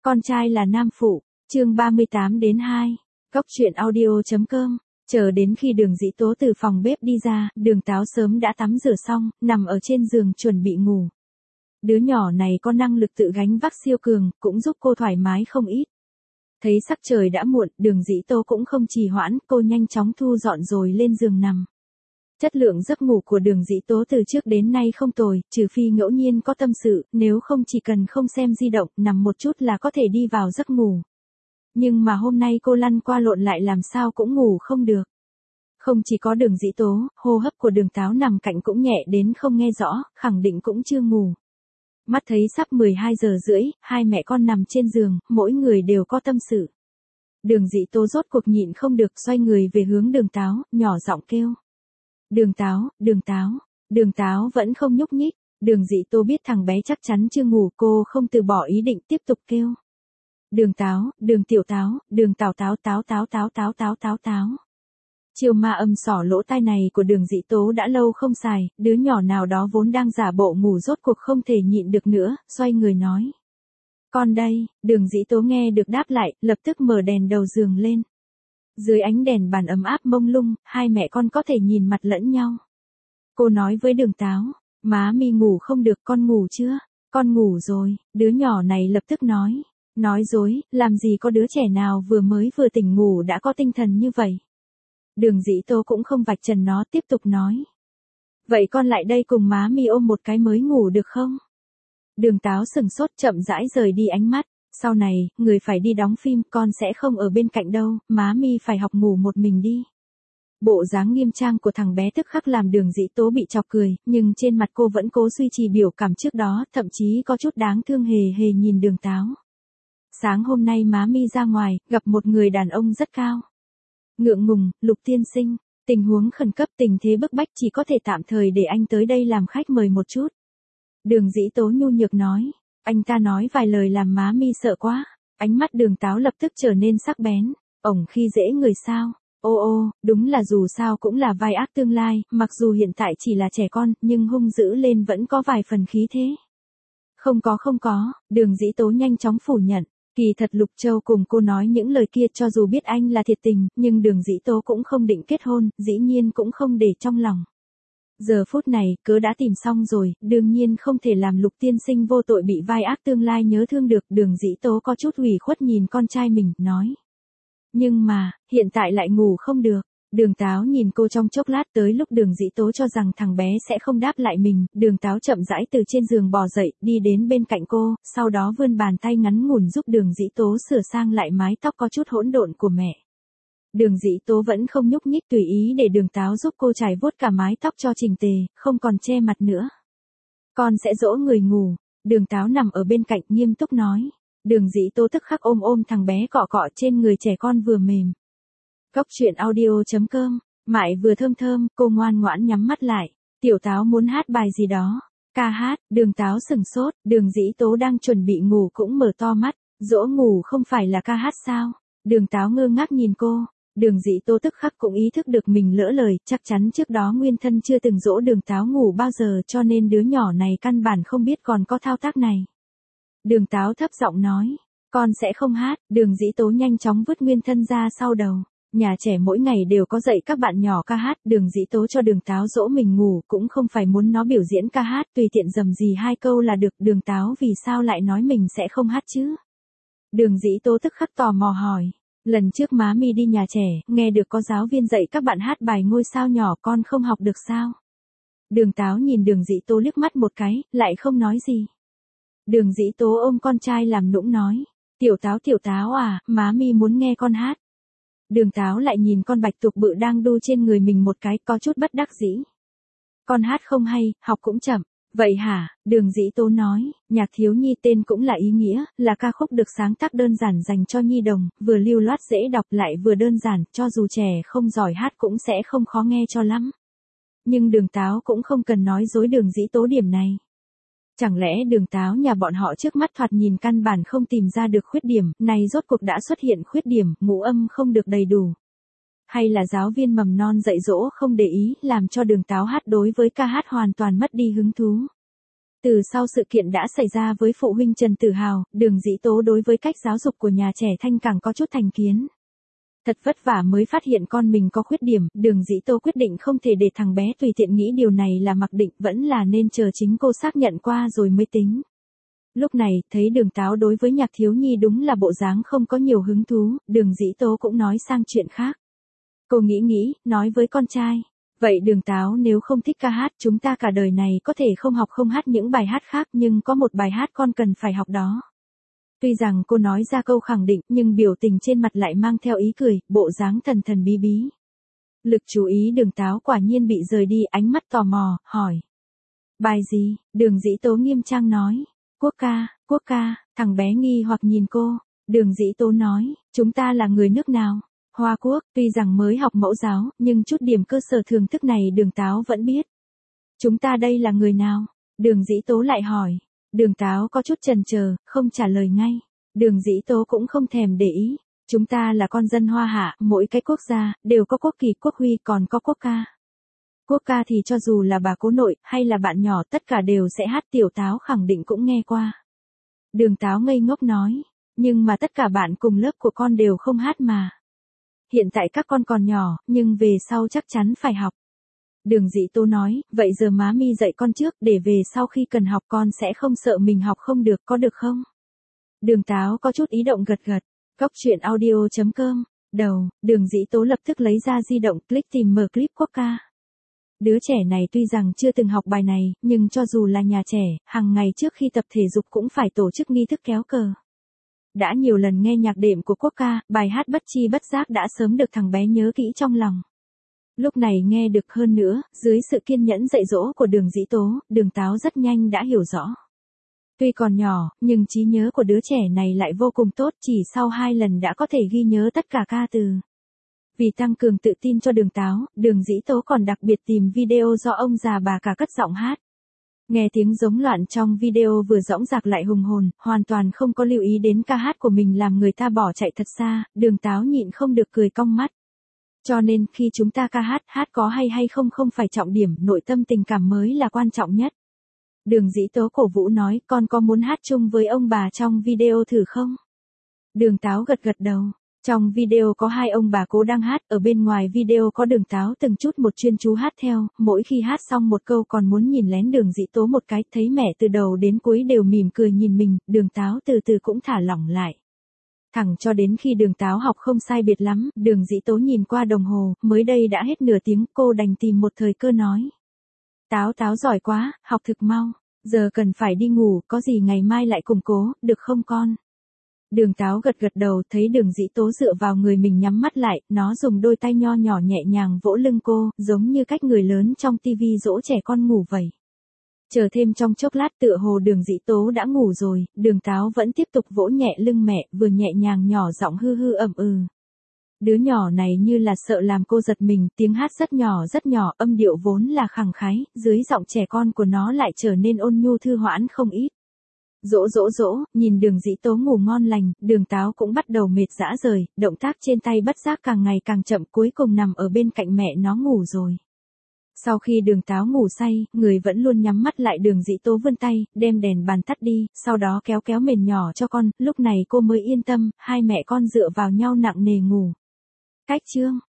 Con trai là nam phụ, chương 38 đến 2. Cốc truyện audio.com. Chờ đến khi Đường Dĩ Tố từ phòng bếp đi ra, Đường Táo sớm đã tắm rửa xong, nằm ở trên giường chuẩn bị ngủ. Đứa nhỏ này có năng lực tự gánh vác siêu cường, cũng giúp cô thoải mái không ít. Thấy sắc trời đã muộn, Đường Dĩ Tố cũng không trì hoãn, cô nhanh chóng thu dọn rồi lên giường nằm. Chất lượng giấc ngủ của Đường Dĩ Tố từ trước đến nay không tồi, trừ phi ngẫu nhiên có tâm sự, nếu không chỉ cần không xem di động, nằm một chút là có thể đi vào giấc ngủ. Nhưng mà hôm nay cô lăn qua lộn lại làm sao cũng ngủ không được. Không chỉ có Đường Dĩ Tố, hô hấp của Đường Táo nằm cạnh cũng nhẹ đến không nghe rõ, khẳng định cũng chưa ngủ. Mắt thấy sắp 12 giờ rưỡi, hai mẹ con nằm trên giường, mỗi người đều có tâm sự. Đường Dĩ Tố rốt cuộc nhịn không được, xoay người về hướng Đường Táo, nhỏ giọng kêu. Đường Táo, Đường Táo. Đường Táo vẫn không nhúc nhích. Đường Dĩ Tố biết thằng bé chắc chắn chưa ngủ, cô không từ bỏ ý định tiếp tục kêu. Đường Táo, Đường Tiểu Táo, Đường Táo Táo Táo Táo Táo Táo Táo Táo Táo. Chiều ma âm sỏ lỗ tai này của Đường Dĩ Tố đã lâu không xài, đứa nhỏ nào đó vốn đang giả bộ ngủ rốt cuộc không thể nhịn được nữa, xoay người nói. Con đây, Đường Dĩ Tố nghe được đáp lại, lập tức mở đèn đầu giường lên. Dưới ánh đèn bàn ấm áp mông lung, hai mẹ con có thể nhìn mặt lẫn nhau. Cô nói với Đường Táo, má mi ngủ không được, con ngủ chưa? Con ngủ rồi, đứa nhỏ này lập tức nói. Nói dối, làm gì có đứa trẻ nào vừa tỉnh ngủ đã có tinh thần như vậy. Đường Dĩ Tố cũng không vạch trần nó, tiếp tục nói. Vậy con lại đây cùng má mi ôm một cái mới ngủ được không? Đường Táo sừng sốt chậm rãi rời đi ánh mắt. Sau này, người phải đi đóng phim, con sẽ không ở bên cạnh đâu, má mi phải học ngủ một mình đi. Bộ dáng nghiêm trang của thằng bé tức khắc làm Đường Dĩ Tố bị chọc cười, nhưng trên mặt cô vẫn cố duy trì biểu cảm trước đó, thậm chí có chút đáng thương hề hề nhìn Đường Táo. Sáng hôm nay má mi ra ngoài, gặp một người đàn ông rất cao. Ngượng ngùng, Lục tiên sinh, tình huống khẩn cấp, tình thế bức bách, chỉ có thể tạm thời để anh tới đây làm khách mời một chút. Đường Dĩ Tố nhu nhược nói. Anh ta nói vài lời làm má mi sợ quá. Ánh mắt Đường Táo lập tức trở nên sắc bén. Ổng khi dễ người sao? Ô, đúng là dù sao cũng là vai ác tương lai, mặc dù hiện tại chỉ là trẻ con, nhưng hung dữ lên vẫn có vài phần khí thế. Không có, Đường Dĩ Tố nhanh chóng phủ nhận. Kỳ thật Lục Châu cùng cô nói những lời kia cho dù biết anh là thiệt tình, nhưng Đường Dĩ Tố cũng không định kết hôn, dĩ nhiên cũng không để trong lòng. Giờ phút này, cớ đã tìm xong rồi, đương nhiên không thể làm Lục tiên sinh vô tội bị vai ác tương lai nhớ thương được. Đường Dĩ Tố có chút ủy khuất nhìn con trai mình, nói. Nhưng mà, hiện tại lại ngủ không được. Đường Táo nhìn cô trong chốc lát, tới lúc Đường Dĩ Tố cho rằng thằng bé sẽ không đáp lại mình, Đường Táo chậm rãi từ trên giường bò dậy, đi đến bên cạnh cô, sau đó vươn bàn tay ngắn ngủn giúp Đường Dĩ Tố sửa sang lại mái tóc có chút hỗn độn của mẹ. Đường Dĩ Tố vẫn không nhúc nhích, tùy ý để Đường Táo giúp cô chải vuốt cả mái tóc cho chỉnh tề, không còn che mặt nữa. Con sẽ dỗ người ngủ. Đường Táo nằm ở bên cạnh nghiêm túc nói. Đường Dĩ Tố tức khắc ôm thằng bé cọ cọ trên người trẻ con vừa mềm. Cốc truyện audio.com. Mại vừa thơm, cô ngoan ngoãn nhắm mắt lại. Tiểu Táo muốn hát bài gì đó. Ca hát. Đường Táo sừng sốt. Đường Dĩ Tố đang chuẩn bị ngủ cũng mở to mắt. Dỗ ngủ không phải là ca hát sao? Đường Táo ngơ ngác nhìn cô. Đường Dĩ Tố tức khắc cũng ý thức được mình lỡ lời, chắc chắn trước đó nguyên thân chưa từng dỗ Đường Táo ngủ bao giờ, cho nên đứa nhỏ này căn bản không biết còn có thao tác này. Đường Táo thấp giọng nói, con sẽ không hát. Đường Dĩ Tố nhanh chóng vứt nguyên thân ra sau đầu. Nhà trẻ mỗi ngày đều có dạy các bạn nhỏ ca hát, Đường Dĩ Tố cho Đường Táo dỗ mình ngủ cũng không phải muốn nó biểu diễn ca hát, tùy tiện dầm gì hai câu là được. Đường Táo vì sao lại nói mình sẽ không hát chứ? Đường Dĩ Tố tức khắc tò mò hỏi. Lần trước má mi đi nhà trẻ, nghe được có giáo viên dạy các bạn hát bài Ngôi sao nhỏ, con không học được sao? Đường Táo nhìn Đường Dĩ Tố liếc mắt một cái, lại không nói gì. Đường Dĩ Tố ôm con trai làm nũng nói. Tiểu Táo à, má mi muốn nghe con hát. Đường Táo lại nhìn con bạch tuộc bự đang đu trên người mình một cái, có chút bất đắc dĩ. Con hát không hay, học cũng chậm. Vậy hả? Đường Dĩ Tố nói, nhạc thiếu nhi tên cũng là ý nghĩa, là ca khúc được sáng tác đơn giản dành cho nhi đồng, vừa lưu loát dễ đọc lại vừa đơn giản, cho dù trẻ không giỏi hát cũng sẽ không khó nghe cho lắm. Nhưng Đường Táo cũng không cần nói dối Đường Dĩ Tố điểm này. Chẳng lẽ Đường Táo nhà bọn họ trước mắt thoạt nhìn căn bản không tìm ra được khuyết điểm, này rốt cuộc đã xuất hiện khuyết điểm, ngũ âm không được đầy đủ. Hay là giáo viên mầm non dạy dỗ không để ý, làm cho Đường Táo hát đối với ca hát hoàn toàn mất đi hứng thú. Từ sau sự kiện đã xảy ra với phụ huynh Trần Tử Hào, Đường Dĩ Tố đối với cách giáo dục của nhà trẻ Thanh càng có chút thành kiến. Thật vất vả mới phát hiện con mình có khuyết điểm, Đường Dĩ Tố quyết định không thể để thằng bé tùy tiện nghĩ điều này là mặc định, vẫn là nên chờ chính cô xác nhận qua rồi mới tính. Lúc này, thấy Đường Táo đối với Nhạc Thiếu Nhi đúng là bộ dáng không có nhiều hứng thú, Đường Dĩ Tố cũng nói sang chuyện khác. Cô nghĩ, nói với con trai. Vậy Đường Táo, nếu không thích ca hát, chúng ta cả đời này có thể không học không hát những bài hát khác, nhưng có một bài hát con cần phải học đó. Tuy rằng cô nói ra câu khẳng định, nhưng biểu tình trên mặt lại mang theo ý cười, bộ dáng thần thần bí bí. Lực chú ý Đường Táo quả nhiên bị rời đi, ánh mắt tò mò, hỏi. Bài gì? Đường Dĩ Tố nghiêm trang nói. Quốc ca, thằng bé nghi hoặc nhìn cô. Đường Dĩ Tố nói, chúng ta là người nước nào? Hoa Quốc, tuy rằng mới học mẫu giáo, nhưng chút điểm cơ sở thường thức này Đường Táo vẫn biết. Chúng ta đây là người nào? Đường Dĩ Tố lại hỏi. Đường Táo có chút chần chờ, không trả lời ngay. Đường Dĩ Tố cũng không thèm để ý. Chúng ta là con dân Hoa Hạ, mỗi cái quốc gia, đều có quốc kỳ quốc huy còn có quốc ca. Quốc ca thì cho dù là bà cố nội, hay là bạn nhỏ tất cả đều sẽ hát, Tiểu Táo khẳng định cũng nghe qua. Đường Táo ngây ngốc nói. Nhưng mà tất cả bạn cùng lớp của con đều không hát mà. Hiện tại các con còn nhỏ, nhưng về sau chắc chắn phải học. Đường Dĩ Tố nói, vậy giờ má mi dạy con trước, để về sau khi cần học con sẽ không sợ mình học không được, có được không? Đường Táo có chút ý động gật gật. Góc truyện audio.com. Đầu, Đường Dĩ Tố lập tức lấy ra di động, click tìm mở clip quốc ca. Đứa trẻ này tuy rằng chưa từng học bài này, nhưng cho dù là nhà trẻ, hàng ngày trước khi tập thể dục cũng phải tổ chức nghi thức kéo cờ. Đã nhiều lần nghe nhạc đệm của quốc ca, bài hát bất chi bất giác đã sớm được thằng bé nhớ kỹ trong lòng. Lúc này nghe được hơn nữa, dưới sự kiên nhẫn dạy dỗ của Đường Dĩ Tố, Đường Táo rất nhanh đã hiểu rõ. Tuy còn nhỏ, nhưng trí nhớ của đứa trẻ này lại vô cùng tốt, chỉ sau 2 lần đã có thể ghi nhớ tất cả ca từ. Vì tăng cường tự tin cho Đường Táo, Đường Dĩ Tố còn đặc biệt tìm video do ông già bà cả cất giọng hát. Nghe tiếng giống loạn trong video vừa dõng dạc lại hùng hồn, hoàn toàn không có lưu ý đến ca hát của mình làm người ta bỏ chạy thật xa, Đường Táo nhịn không được cười cong mắt. Cho nên khi chúng ta ca hát có hay không không phải trọng điểm, nội tâm tình cảm mới là quan trọng nhất. Đường Dĩ Tố cổ vũ nói, con có muốn hát chung với ông bà trong video thử không? Đường Táo gật gật đầu. Trong video có 2 ông bà cố đang hát, ở bên ngoài video có Đường Táo từng chút một chuyên chú hát theo, mỗi khi hát xong một câu còn muốn nhìn lén Đường Dĩ Tố một cái, thấy mẹ từ đầu đến cuối đều mỉm cười nhìn mình, Đường Táo từ từ cũng thả lỏng lại. Thẳng cho đến khi Đường Táo học không sai biệt lắm, Đường Dĩ Tố nhìn qua đồng hồ, mới đây đã hết nửa tiếng, cô đành tìm một thời cơ nói. Táo giỏi quá, học thực mau, giờ cần phải đi ngủ, có gì ngày mai lại củng cố, được không con? Đường Táo gật gật đầu, thấy Đường Dĩ Tố dựa vào người mình nhắm mắt lại, nó dùng đôi tay nho nhỏ nhẹ nhàng vỗ lưng cô, giống như cách người lớn trong tivi dỗ trẻ con ngủ vậy. Chờ thêm trong chốc lát tựa hồ Đường Dĩ Tố đã ngủ rồi, Đường Táo vẫn tiếp tục vỗ nhẹ lưng mẹ, vừa nhẹ nhàng nhỏ giọng hư ẩm ừ. Đứa nhỏ này như là sợ làm cô giật mình, tiếng hát rất nhỏ, âm điệu vốn là khẳng khái, dưới giọng trẻ con của nó lại trở nên ôn nhu thư hoãn không ít. Dỗ, nhìn Đường Dĩ Tố ngủ ngon lành, Đường Táo cũng bắt đầu mệt rã rời, động tác trên tay bất giác càng ngày càng chậm, cuối cùng nằm ở bên cạnh mẹ nó ngủ rồi. Sau khi Đường Táo ngủ say, người vẫn luôn nhắm mắt lại, Đường Dĩ Tố vươn tay, đem đèn bàn tắt đi, sau đó kéo mền nhỏ cho con, lúc này cô mới yên tâm, 2 mẹ con dựa vào nhau nặng nề ngủ. Cách chương